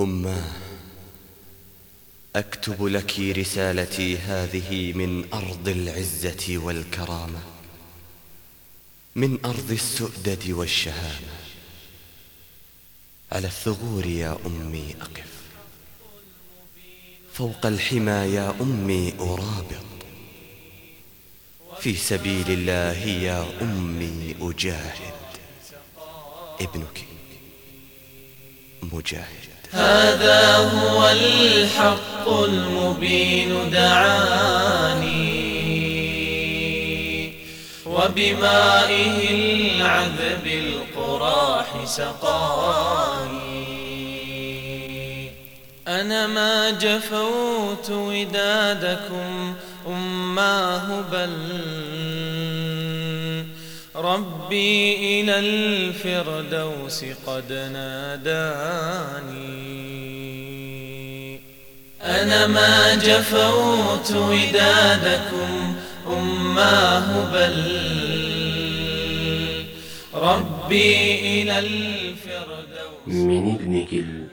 أماه، أكتب لك رسالتي هذه من أرض العزة والكرامة، من أرض السؤدد والشهامة. على الثغور يا أمي أقف، فوق الحمى يا أمي أرابط، في سبيل الله يا أمي أجاهد، ابنك مجاهد. هذا هو الحق المبين دعاني، وبمائه العذب القراح سقاني. أنا ما جفوت ودادكم أماه، بل ربي إلى الفردوس قد ناداني. أنا ما جفوت ودادكم أماه، بل ربي إلى الفردوس. من ابنك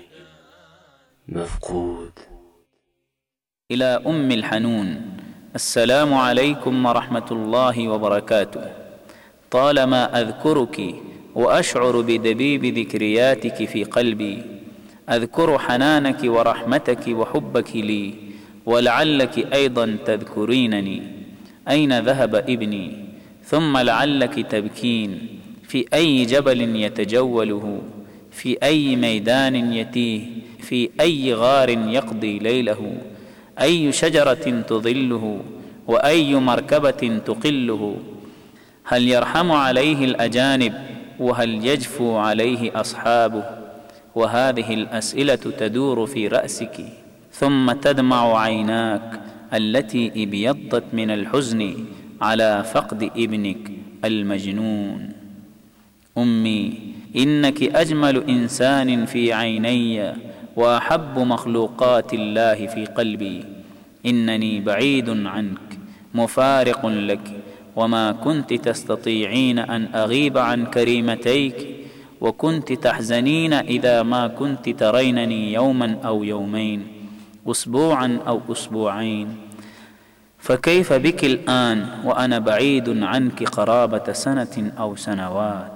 المفقود. إلى أم الحنون: السلام عليكم ورحمة الله وبركاته. طالما أذكرك وأشعر بدبيب ذكرياتك في قلبي، أذكر حنانك ورحمتك وحبك لي، ولعلك أيضا تذكرينني. أين ذهب ابني؟ ثم لعلك تبكين. في أي جبل يتجوله؟ في أي ميدان يتيه؟ في أي غار يقضي ليله؟ أي شجرة تظله؟ وأي مركبة تقله؟ هل يرحم عليه الأجانب؟ وهل يجفو عليه أصحابه؟ وهذه الأسئلة تدور في رأسك، ثم تدمع عيناك التي ابيضت من الحزن على فقد ابنك المجنون. أمي، إنك أجمل إنسان في عيني، وأحب مخلوقات الله في قلبي. إنني بعيد عنك مفارق لك، وما كنت تستطيعين أن أغيب عن كريمتيك، وكنت تحزنين إذا ما كنت ترينني يوما أو يومين، أسبوعا أو أسبوعين. فكيف بك الآن وأنا بعيد عنك قرابة سنة أو سنوات؟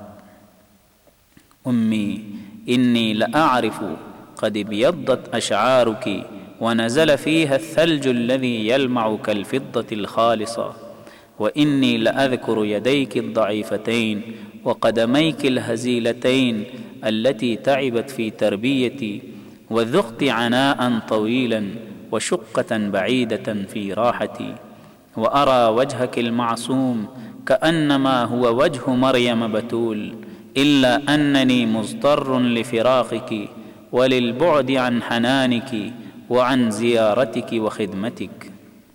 أمي، إني لأعرف قد ابيضت أشعارك، ونزل فيها الثلج الذي يلمع كالفضة الخالصة. وإني لأذكر يديك الضعيفتين وقدميك الهزيلتين التي تعبت في تربيتي، وذقت عناء طويلا وشقة بعيدة في راحتي. وأرى وجهك المعصوم كأنما هو وجه مريم بتول، إلا أنني مضطر لفراقك وللبعد عن حنانك وعن زيارتك وخدمتك.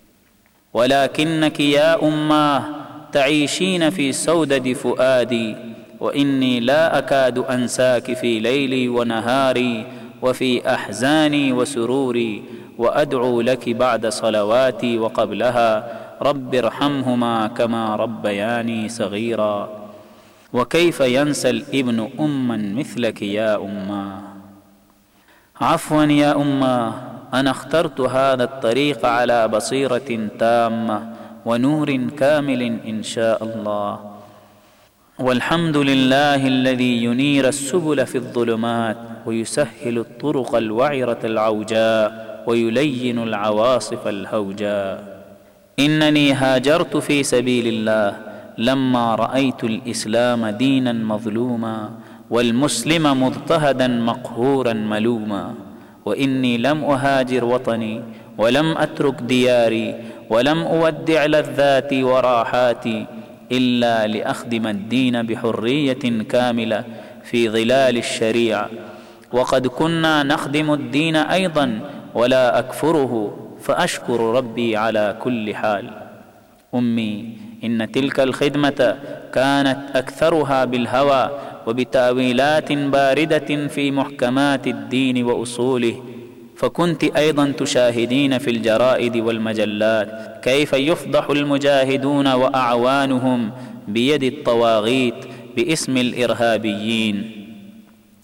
ولكنك يا أماه تعيشين في سودة فؤادي، وإني لا أكاد أنساك في ليلي ونهاري، وفي أحزاني وسروري. وأدعو لك بعد صلواتي وقبلها: رب ارحمهما كما ربياني صغيرا. وكيف ينسى الابن أما مثلك يا أماه؟ عفوا يا أماه، أنا اخترت هذا الطريق على بصيرة تامة ونور كامل إن شاء الله. والحمد لله الذي ينير السبل في الظلمات، ويسهل الطرق الوعرة العوجاء، ويلين العواصف الهوجاء. إنني هاجرت في سبيل الله لما رأيت الإسلام دينا مظلوما، والمسلم مضطهدا مقهورا ملوما. وإني لم أهاجر وطني، ولم أترك دياري، ولم أودع لذاتي وراحاتي، إلا لأخدم الدين بحرية كاملة في ظلال الشريعة. وقد كنا نخدم الدين أيضا ولا أكفره، فأشكر ربي على كل حال. أمي، إن تلك الخدمة كانت أكثرها بالهوى وبتأويلات باردة في محكمات الدين وأصوله، فكنت أيضا تشاهدين في الجرائد والمجلات كيف يفضح المجاهدون وأعوانهم بيد الطواغيت باسم الإرهابيين.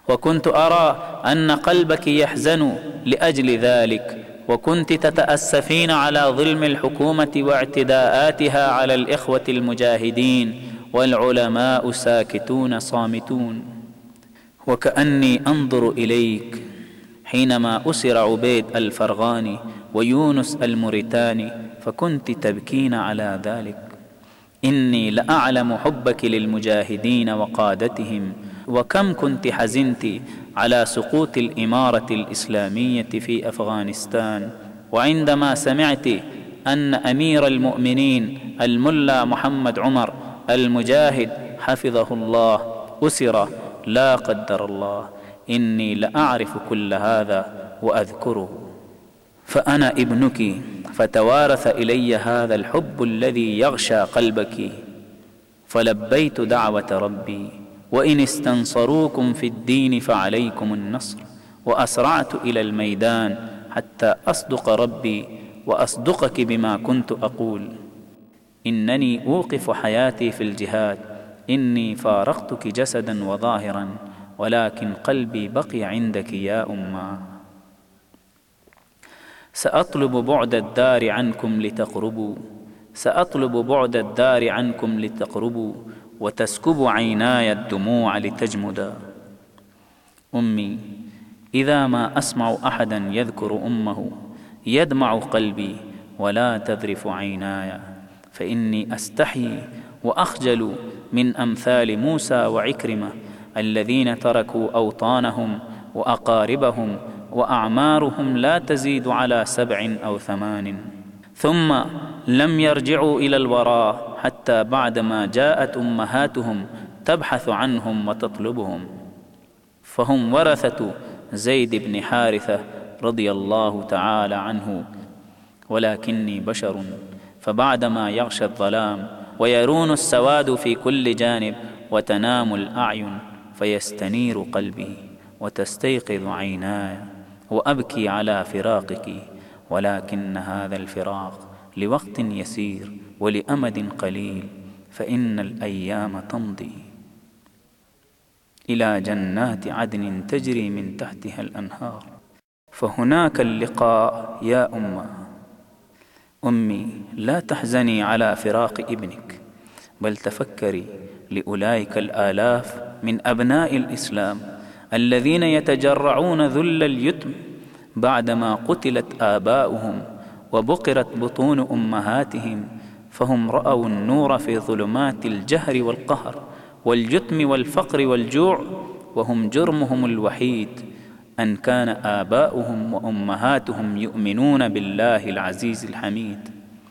وكنت أرى أن قلبك يحزن لأجل ذلك، وكنت تتأسفين على ظلم الحكومة واعتداءاتها على الإخوة المجاهدين، والعلماء ساكتون صامتون. وكأني أنظر إليك حينما أسر عبيد الفرغاني ويونس الموريتاني، فكنت تبكين على ذلك. إني لأعلم حبك للمجاهدين وقادتهم، وكم كنت حزنت على سقوط الإمارة الإسلامية في أفغانستان. وعندما سمعت أن أمير المؤمنين الملا محمد عمر المجاهد حفظه الله أسر، لا قدر الله، إني لأعرف كل هذا وأذكره. فأنا ابنك، فتوارث إلي هذا الحب الذي يغشى قلبك، فلبيت دعوة ربي. وإن استنصروكم في الدين فعليكم النصر، وأسرعت إلى الميدان حتى أصدق ربي وأصدقك بما كنت أقول. إنني أوقف حياتي في الجهاد، إني فارقتك جسدا وظاهرا، ولكن قلبي بقي عندك يا أماه. سأطلب بعد الدار عنكم لتقربوا، سأطلب بعد الدار عنكم لتقربوا، وتسكب عيناي الدموع لتجمدا. أمي، إذا ما أسمع أحدا يذكر أمه يدمع قلبي ولا تذرف عيناي، فإني أستحيي وأخجل من أمثال موسى وعكرمة الذين تركوا أوطانهم وأقاربهم وأعمارهم لا تزيد على 7 أو 8، ثم لم يرجعوا إلى الوراء حتى بعدما جاءت أمهاتهم تبحث عنهم وتطلبهم. فهم ورثة زيد بن حارثة رضي الله تعالى عنه، ولكني بشر، فبعدما يغشى الظلام ويرون السواد في كل جانب وتنام الأعين، فيستنير قلبي وتستيقظ عيناي، وأبكي على فراقك، ولكن هذا الفراق لوقت يسير ولأمد قليل، فإن الأيام تمضي إلى جنات عدن تجري من تحتها الأنهار، فهناك اللقاء يا أمي، لا تحزني على فراق ابنك، بل تفكري لأولئك الآلاف من أبناء الإسلام الذين يتجرعون ذل اليتم بعدما قتلت آباؤهم وبقرت بطون أمهاتهم، فهم رأوا النور في ظلمات الجهر والقهر واليتم والفقر والجوع، وهم جرمهم الوحيد أن كان آباؤهم وأمهاتهم يؤمنون بالله العزيز الحميد.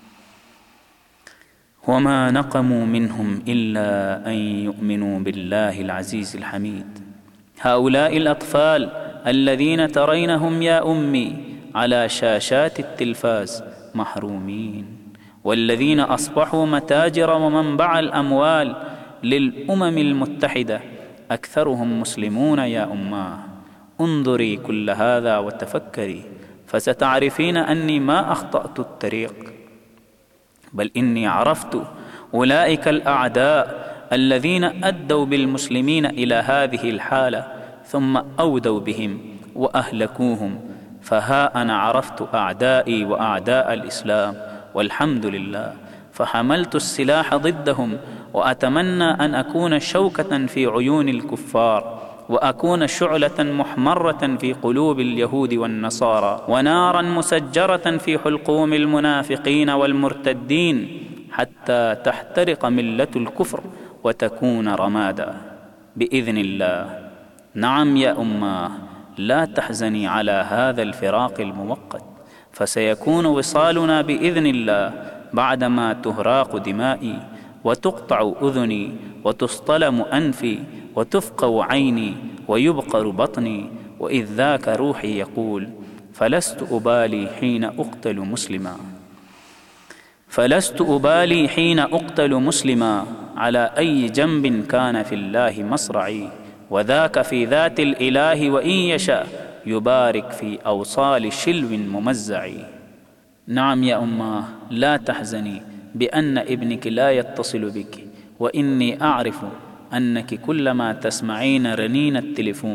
وما نقموا منهم إلا أن يؤمنوا بالله العزيز الحميد. هؤلاء الأطفال الذين ترينهم يا أمي على شاشات التلفاز محرومين، والذين أصبحوا متاجر ومنبع الأموال للأمم المتحدة أكثرهم مسلمون يا أماه. انظري كل هذا وتفكري، فستعرفين أني ما أخطأت الطريق، بل إني عرفت أولئك الأعداء الذين أدوا بالمسلمين إلى هذه الحالة ثم أودوا بهم وأهلكوهم. فها أنا عرفت أعدائي وأعداء الإسلام، والحمد لله، فحملت السلاح ضدهم، وأتمنى أن أكون شوكة في عيون الكفار، وأكون شعلة محمرة في قلوب اليهود والنصارى، ونارا مسجرة في حلقوم المنافقين والمرتدين، حتى تحترق ملة الكفر وتكون رمادا بإذن الله. نعم يا أماه، لا تحزني على هذا الفراق المؤقت، فسيكون وصالنا بإذن الله بعدما تهراق دمائي وتقطع أذني وتصطلم أنفي وتفقو عيني ويبقر بطني، وإذ ذاك روحي يقول: فلست أبالي حين أقتل مسلما، فلست أبالي حين أقتل مسلما، على أي جنب كان في الله مصرعي، وذاك في ذات الإله، وإن يشاء يبارك في أوصال شلو ممزع. نعم يا أماه، لا تحزني بأن ابنك لا يتصل بك، وإني أعرف أنك كلما تسمعين رنين التلفون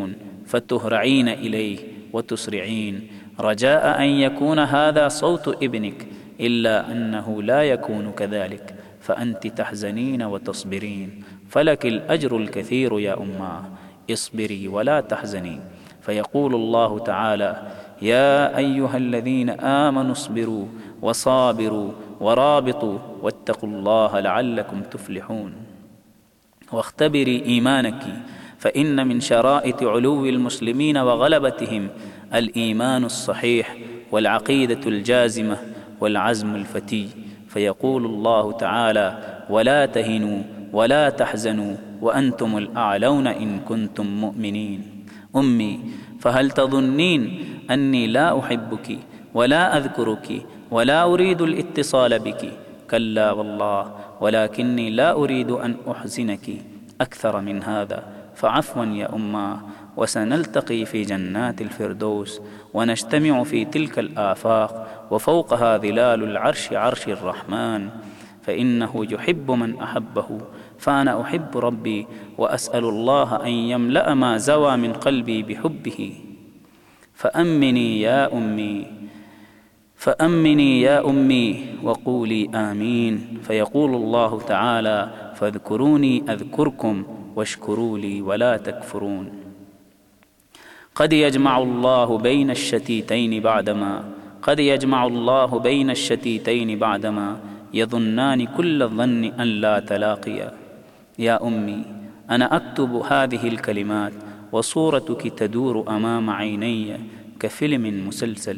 فتهرعين إليه وتسرعين رجاء أن يكون هذا صوت ابنك، إلا أنه لا يكون كذلك، فأنت تحزنين وتصبرين، فلك الأجر الكثير يا أماه، اصبري ولا تحزني. فيقول الله تعالى: يا أيها الذين آمنوا اصبروا وصابروا ورابطوا واتقوا الله لعلكم تفلحون. واختبري إيمانك، فإن من شرائط علو المسلمين وغلبتهم الإيمان الصحيح والعقيدة الجازمة والعزم الفتي. فيقول الله تعالى: ولا تهنوا ولا تحزنوا وأنتم الأعلون إن كنتم مؤمنين. أمي، فهل تظنين أني لا أحبك ولا أذكرك ولا أريد الاتصال بك؟ كلا والله، ولكني لا أريد أن أحزنك أكثر من هذا، فعفوا يا أماه، وسنلتقي في جنات الفردوس ونجتمع في تلك الآفاق وفوقها ظلال العرش عرش الرحمن، فإنه يحب من أحبه، فأنا أحب ربي وأسأل الله أن يملأ ما زوى من قلبي بحبه. فأمني يا أمي وقولي آمين. فيقول الله تعالى: فاذكروني أذكركم واشكروا لي ولا تكفرون. قد يجمع الله بين الشتيتين بعدما يظنان كل الظن أن لا تلاقيا. يا أمي، أنا أكتب هذه الكلمات وصورتك تدور أمام عيني كفيلم مسلسل.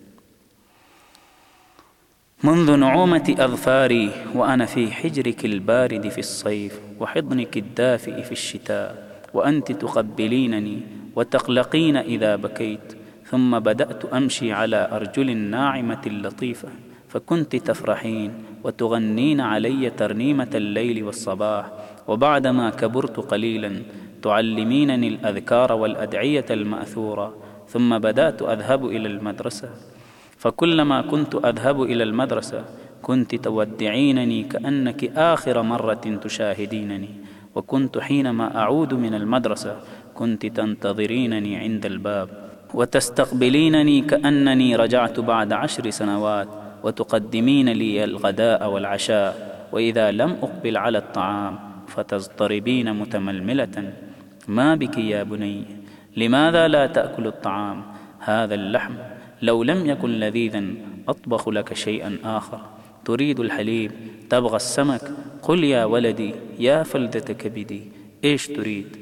منذ نعومة أظفاري وأنا في حجرك البارد في الصيف وحضنك الدافئ في الشتاء، وأنت تقبلينني وتقلقين إذا بكيت، ثم بدأت أمشي على أرجل ناعمة لطيفة، فكنت تفرحين وتغنين علي ترنيمة الليل والصباح، وبعدما كبرت قليلا تعلمينني الأذكار والأدعية المأثورة، ثم بدأت أذهب إلى المدرسة، فكلما كنت أذهب إلى المدرسة كنت تودعينني كأنك آخر مرة تشاهدينني، وكنت حينما أعود من المدرسة كنت تنتظرينني عند الباب وتستقبلينني كأنني رجعت بعد 10 سنوات، وتقدمين لي الغداء والعشاء، وإذا لم أقبل على الطعام فتضطربين متململة: ما بك يا بني؟ لماذا لا تأكل الطعام؟ هذا اللحم لو لم يكن لذيذا أطبخ لك شيئا آخر. تريد الحليب؟ تبغى السمك؟ قل يا ولدي يا فلذة كبدي، إيش تريد؟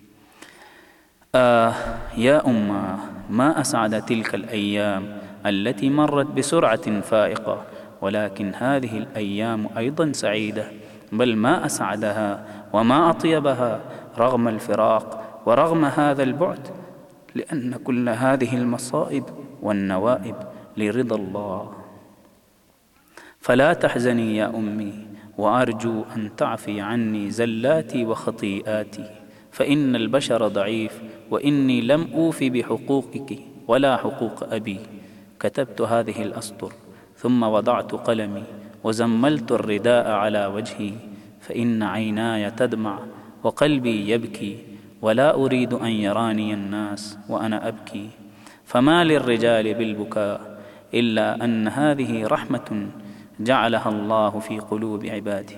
يا أماه، ما أسعد تلك الأيام التي مرت بسرعة فائقة، ولكن هذه الأيام أيضا سعيدة، بل ما أسعدها وما أطيبها رغم الفراق ورغم هذا البعد، لأن كل هذه المصائب والنوائب لرضا الله. فلا تحزني يا أمي، وأرجو أن تعفي عني زلاتي وخطيئاتي، فإن البشر ضعيف، وإني لم أوفي بحقوقك ولا حقوق أبي. كتبت هذه الأسطر، ثم وضعت قلمي وزملت الرداء على وجهي، فإن عيناي تدمع وقلبي يبكي، ولا أريد أن يراني الناس وأنا أبكي. فما للرجال بالبكاء إلا أن هذه رحمة جعلها الله في قلوب عباده.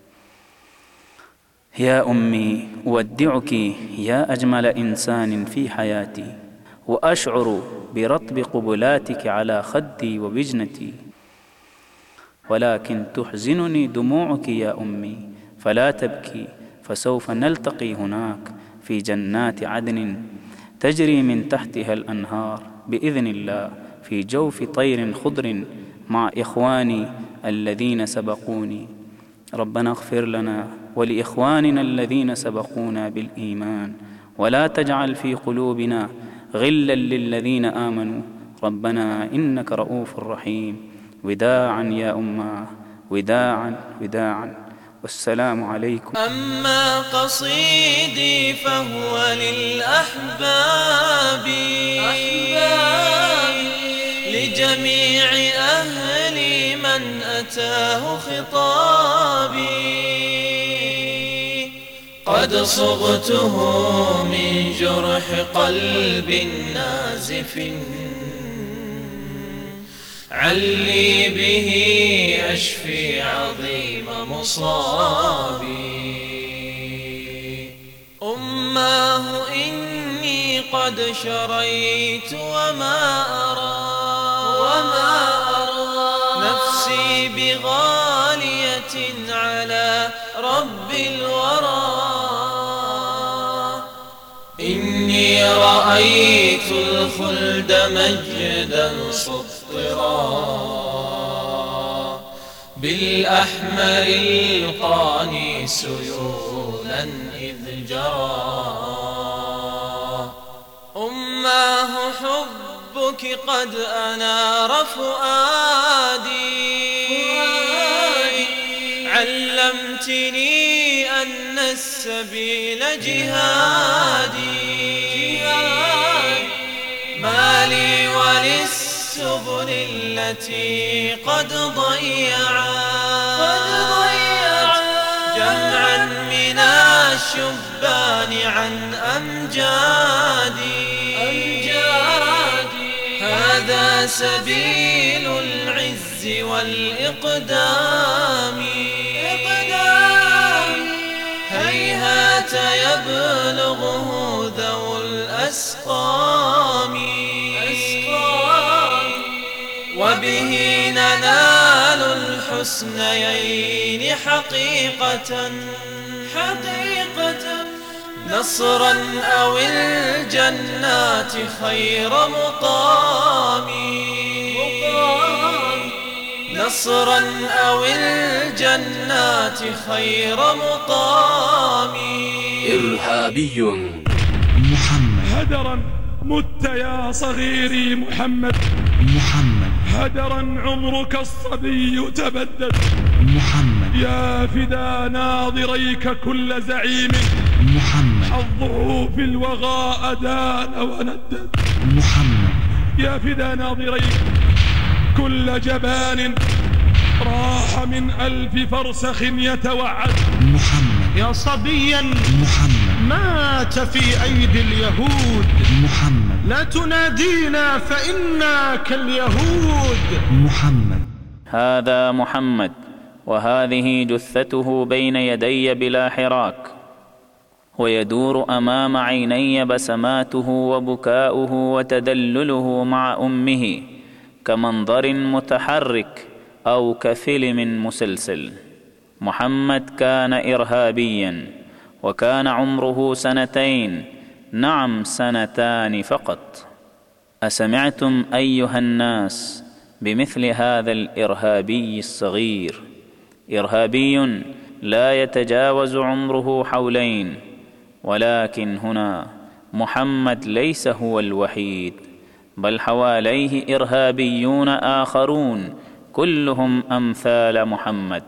يا أمي، أودعك يا أجمل إنسان في حياتي، وأشعر برطب قبلاتك على خدي ووجنتي، ولكن تحزنني دموعك يا أمي، فلا تبكي، فسوف نلتقي هناك في جنات عدن تجري من تحتها الأنهار بإذن الله، في جوف طير خضر مع إخواني الذين سبقوني. ربنا اغفر لنا ولإخواننا الذين سبقونا بالإيمان، ولا تجعل في قلوبنا غلا للذين آمنوا، ربنا إنك رؤوف رحيم. وداعا يا أماه، وداعا وداعا، والسلام عليكم. أما قصيدي فهو للأحباب، لجميع أهلي من أتاه خطابي. قد قد صغته من جرح قلب نازف علي به أشفي عظيم مصابي. أماه إني قد شريت وما أرى نفسي بغالية على رب الورى. إني رأيت الخلد مجدا سطرا بالأحمر القاني سيولا إذ جرى. أماه حبك قد أنار فؤادي علمتني أن السبيل جهادي. ما لي وللسبل التي قد ضيعت جمعا من الشبان عن أمجادي. هذا سبيل العز والإقدام هيهات يبلغه ذو الأسقام. وبه ننال الحسنيين حقيقة نصرا أو الجنات خير مقام. نصرا أو الجنات خير مقام. إرهابي محمد. هدرا مت يا صغيري محمد. هدرا عمرك الصبي تبدد. يا فدا ناظريك كل زعيم. حظه في الوغى أدان وندد. يا فدا ناظريك كل جبان راح من 1000 فرسخ يتوعد. يا صبيا مات في أيدي اليهود. لا تنادينا فإنا كاليهود. هذا محمد، وهذه جثته بين يدي بلا حراك، ويدور أمام عيني بسماته وبكاؤه وتدلله مع أمه كمنظر متحرك أو كفيلم مسلسل. محمد كان إرهابيا، وكان عمره 2 نعم 2 فقط. أسمعتم أيها الناس بمثل هذا الإرهابي الصغير؟ إرهابي لا يتجاوز عمره 2 ولكن هنا محمد ليس هو الوحيد، بل حواليه إرهابيون آخرون كلهم أمثال محمد.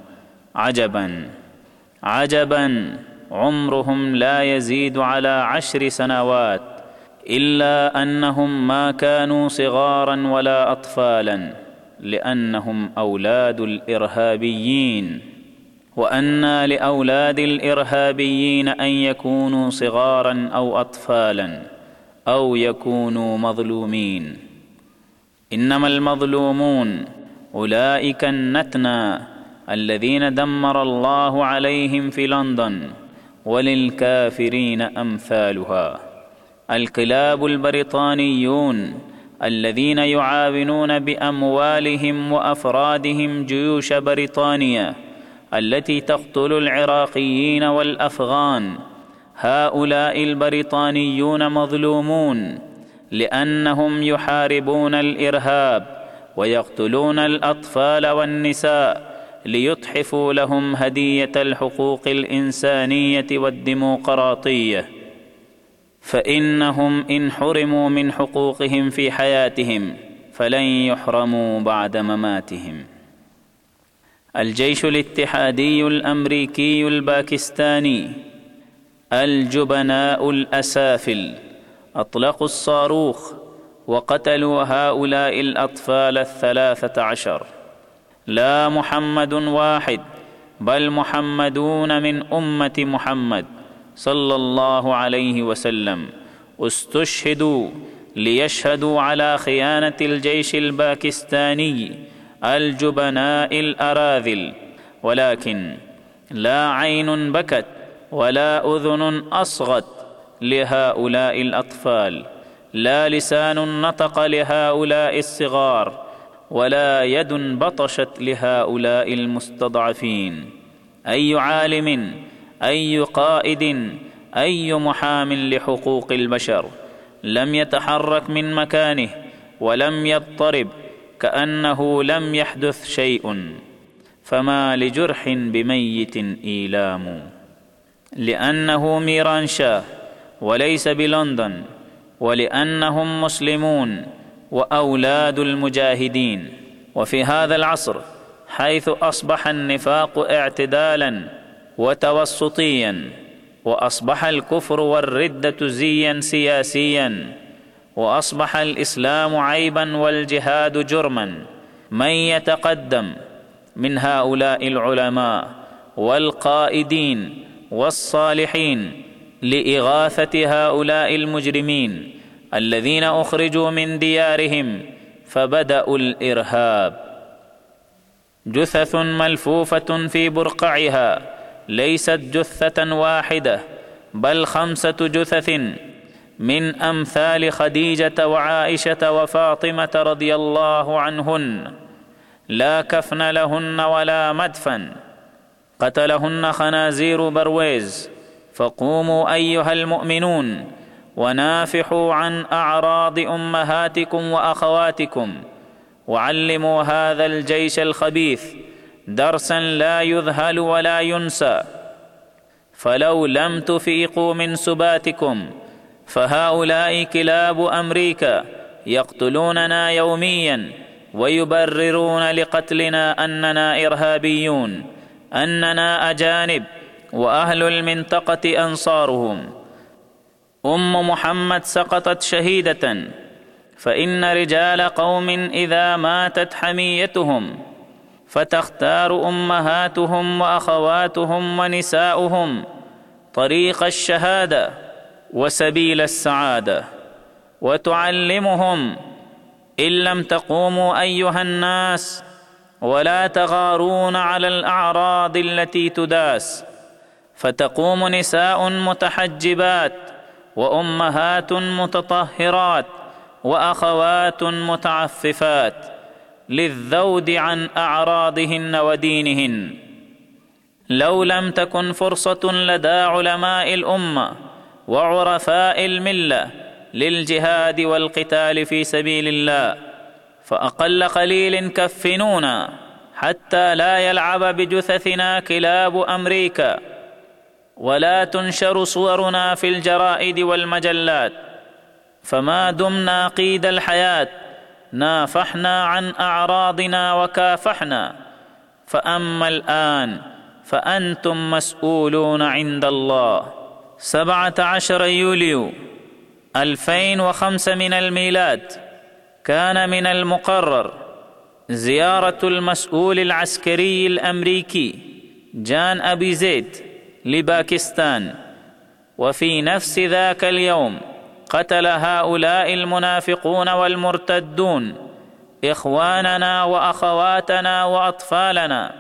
عجبا عمرهم لا يزيد على 10 سنوات، إلا أنهم ما كانوا صغارا ولا أطفالا، لأنهم أولاد الإرهابيين. وأنى لأولاد الإرهابيين أن يكونوا صغارا أو أطفالا أو يكونوا مظلومين. إنما المظلومون أولئك النتنى الذين دمر الله عليهم في لندن، وللكافرين أمثالها. الكلاب البريطانيون الذين يعاونون بأموالهم وأفرادهم جيوش بريطانيا التي تقتل العراقيين والأفغان، هؤلاء البريطانيون مظلومون، لأنهم يحاربون الإرهاب ويقتلون الأطفال والنساء ليتحفوا لهم هدية الحقوق الإنسانية والديمقراطية. فإنهم إن حرموا من حقوقهم في حياتهم فلن يحرموا بعد مماتهم. الجيش الاتحادي الأمريكي الباكستاني الجبناء الأسافل أطلقوا الصاروخ وقتلوا هؤلاء الأطفال 13. لا محمد واحد، بل محمدون من أمة محمد صلى الله عليه وسلم استشهدوا ليشهدوا على خيانة الجيش الباكستاني الجبناء الأراذل، ولكن لا عين بكت ولا أذن أصغت لهؤلاء الأطفال، لا لسان نطق لهؤلاء الصغار، ولا يد بطشت لهؤلاء المستضعفين. أي عالم، أي قائد، أي محام لحقوق البشر لم يتحرك من مكانه ولم يضطرب كأنه لم يحدث شيء، فما لجرح بميت إيلام. لأنه ميران شاه وليس بلندن، ولأنهم مسلمون وأولاد المجاهدين. وفي هذا العصر حيث أصبح النفاق اعتدالا وتوسطيا، وأصبح الكفر والردة زيا سياسيا، وأصبح الإسلام عيبا والجهاد جرما، من يتقدم من هؤلاء العلماء والقائدين والصالحين لإغاثة هؤلاء المجرمين الذين أخرجوا من ديارهم فبدأوا الإرهاب؟ جثث ملفوفة في برقعها ليست جثة واحدة، بل 5 جثث من أمثال خديجة وعائشة وفاطمة رضي الله عنهن، لا كفن لهن ولا مدفن، قتلهن خنازير برويز. فقوموا أيها المؤمنون ونافحوا عن أعراض أمهاتكم وأخواتكم، وعلموا هذا الجيش الخبيث درسا لا يذهل ولا ينسى. فلو لم تفيقوا من سباتكم فهؤلاء كلاب أمريكا يقتلوننا يوميا ويبررون لقتلنا أننا إرهابيون، أننا أجانب وأهل المنطقة أنصارهم. محمد سقطت شهيدة، فإن رجال قوم إذا ماتت حميتهم فتختار أمهاتهم وأخواتهم ونساؤهم طريق الشهادة وسبيل السعادة، وتعلمهم إن لم تقوموا أيها الناس ولا تغارون على الأعراض التي تداس، فتقوم نساء متحجبات وأمهات متطهرات وأخوات متعففات للذود عن أعراضهن ودينهن. لو لم تكن فرصة لدى علماء الأمة وعرفاء الملة للجهاد والقتال في سبيل الله، فأقل قليل كفنونا حتى لا يلعب بجثثنا كلاب أمريكا، ولا تنشر صورنا في الجرائد والمجلات. فما دمنا قيد الحياة نافحنا عن أعراضنا وكافحنا، فأما الآن فأنتم مسؤولون عند الله. 17 يوليو 2005 من الميلاد كان من المقرر زيارة المسؤول العسكري الأمريكي جان أبي زيد لباكستان، وفي نفس ذاك اليوم قتل هؤلاء المنافقون والمرتدون إخواننا وأخواتنا وأطفالنا،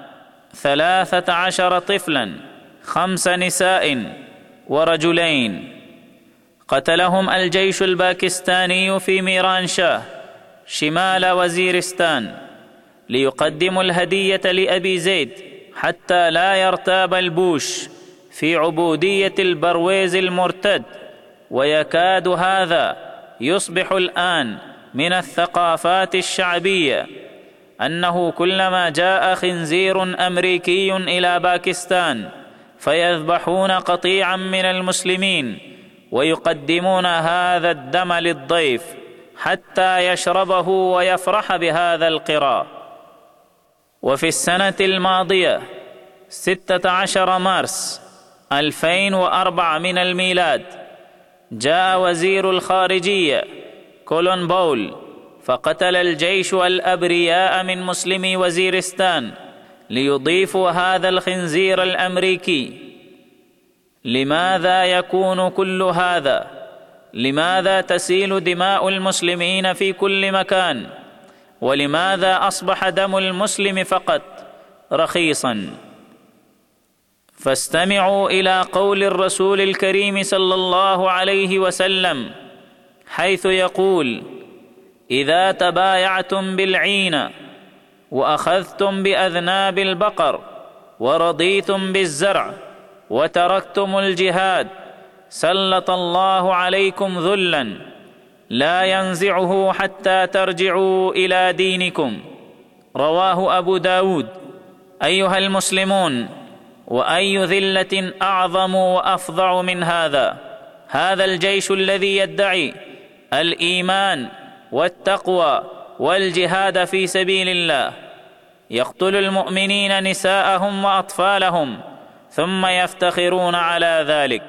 13 طفلا، 5 نساء ورجلين. قتلهم الجيش الباكستاني في ميران شاه شمال وزيرستان ليقدموا الهدية لأبي زيد حتى لا يرتاب البوش في عبودية البرويز المرتد. ويكاد هذا يصبح الآن من الثقافات الشعبية، أنه كلما جاء خنزير أمريكي إلى باكستان فيذبحون قطيعا من المسلمين ويقدمون هذا الدم للضيف حتى يشربه ويفرح بهذا القراء. وفي السنة الماضية 16 مارس 2004 من الميلاد جاء وزير الخارجية كولون بول فقتل الجيش الأبرياء من مسلمي وزيرستان ليضيفوا هذا الخنزير الأمريكي. لماذا يكون كل هذا؟ لماذا تسيل دماء المسلمين في كل مكان؟ ولماذا أصبح دم المسلم فقط رخيصا؟ فاستمعوا إلى قول الرسول الكريم صلى الله عليه وسلم، حيث يقول: إذا تبايعتم بالعين وأخذتم بأذناب البقر ورضيتم بالزرع وتركتم الجهاد سلط الله عليكم ذلا لا ينزعه حتى ترجعوا إلى دينكم. رواه أبو داود. أيها المسلمون، وأي ذلة أعظم وأفظع من هذا؟ هذا الجيش الذي يدعي الإيمان والتقوى والجهاد في سبيل الله يقتل المؤمنين نساءهم وأطفالهم، ثم يفتخرون على ذلك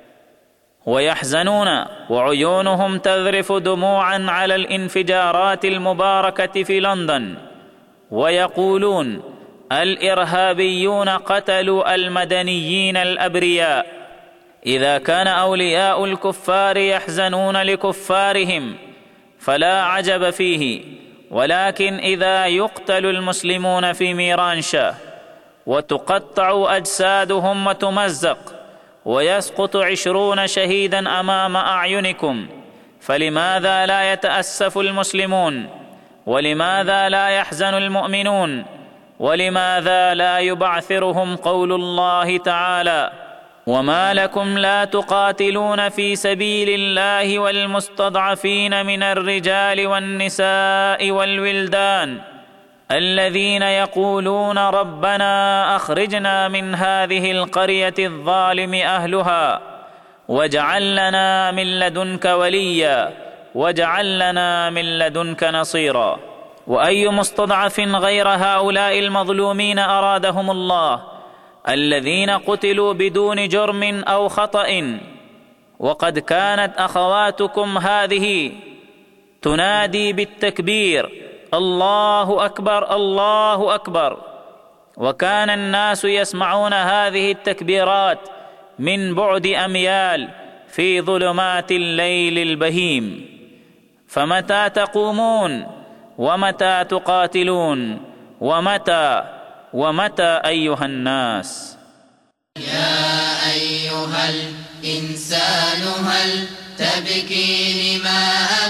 ويحزنون وعيونهم تذرف دموعا على الانفجارات المباركة في لندن، ويقولون: الإرهابيون قتلوا المدنيين الأبرياء. إذا كان أولياء الكفار يحزنون لكفارهم فلا عجب فيه، ولكن إذا يقتل المسلمون في ميرانشاه وتقطع أجسادهم وتمزق ويسقط 20 شهيدا أمام أعينكم، فلماذا لا يتأسف المسلمون؟ ولماذا لا يحزن المؤمنون؟ ولماذا لا يبعثرهم قول الله تعالى: وما لكم لا تقاتلون في سبيل الله والمستضعفين من الرجال والنساء والولدان الذين يقولون ربنا أخرجنا من هذه القرية الظالم أهلها واجعل لنا من لدنك وليا واجعل لنا من لدنك نصيرا. وأي مستضعف غير هؤلاء المظلومين أرادهم الله، الذين قتلوا بدون جرم أو خطأ؟ وقد كانت أخواتكم هذه تنادي بالتكبير: الله أكبر الله أكبر، وكان الناس يسمعون هذه التكبيرات من بعد أميال في ظلمات الليل البهيم. فمتى تقومون؟ ومتى تقاتلون؟ ومتى أيها الناس؟ يا أيها الإنسان هل تبكي لما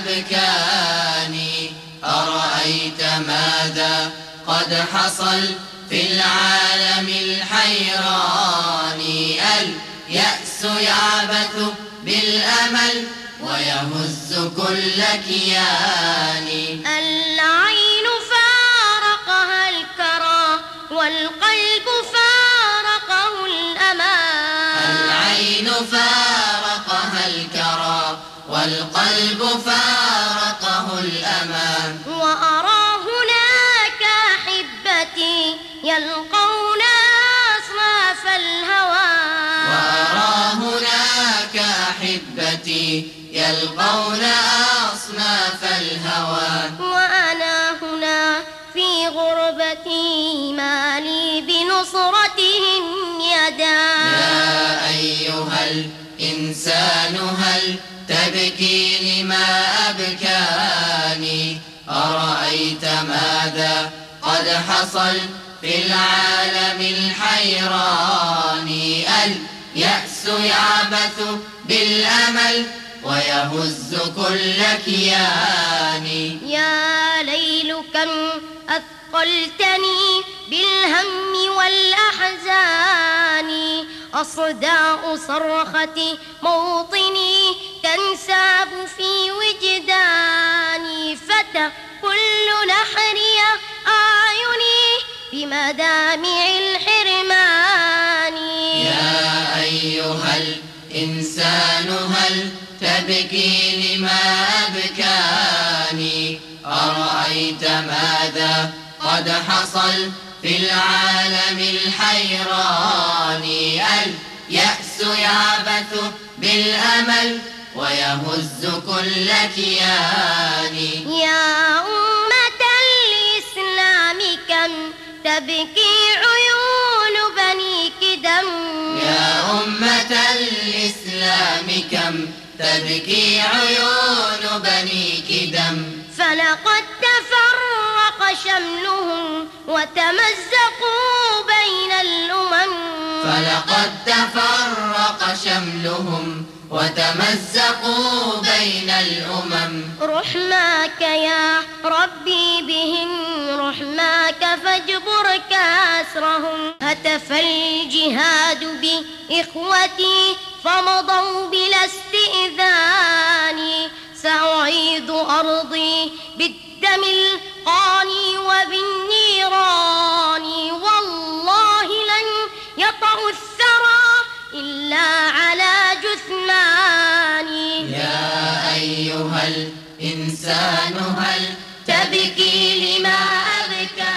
أبكاني؟ أرأيت ماذا قد حصل في العالم الحيران؟ اليأس يعبث بالأمل ويهز كل كيان. العين فارقها الكرى والقلب فارقه الأمان. العين فارقها الكرى والقلب فارقه الأمان. وأرى هناك أحبتي يلقون أصناف الهوى. وأرى هناك أحبتي يلقون أصناف الهوى. وأنا هنا في غربتي ما لي بنصرتهم يدان. يا أيها الإنسان هل تبكي لما أبكاني؟ أرأيت ماذا قد حصل في العالم الحيران؟ اليأس يعبث بالأمل ويهز كل كيان. يا ليل كم أثقلتني بالهم والأحزان. أصداء صرخة موطني تنساب في وجداني. فتى كل نحري أعيني بمدامع الحرمان. يا أيها الإنسان هل تبكي لما أبكاني؟ أرأيت ماذا قد حصل في العالم الحيران؟ اليأس يعبث بالأمل ويهز كل كيان. يا أمة الإسلام كم تبكي عيون بنيك دم. يا أمة كم تبكي عيون بنيك دم. فلقد تفرق شملهم وتمزقوا بين الأمم. فلقد تفرق شملهم وتمزقوا بين الأمم. رحماك يا ربي بهم رحماك فاجبر كاسرهم. هتف الجهاد بإخوتي فمضوا بلا استئذان. سأعيد أرضي بالدم القاني وبالنيران. والله لن يطأ الثرى إلا على جثماني. يا أيها الإنسان هل تبكي لما أبكى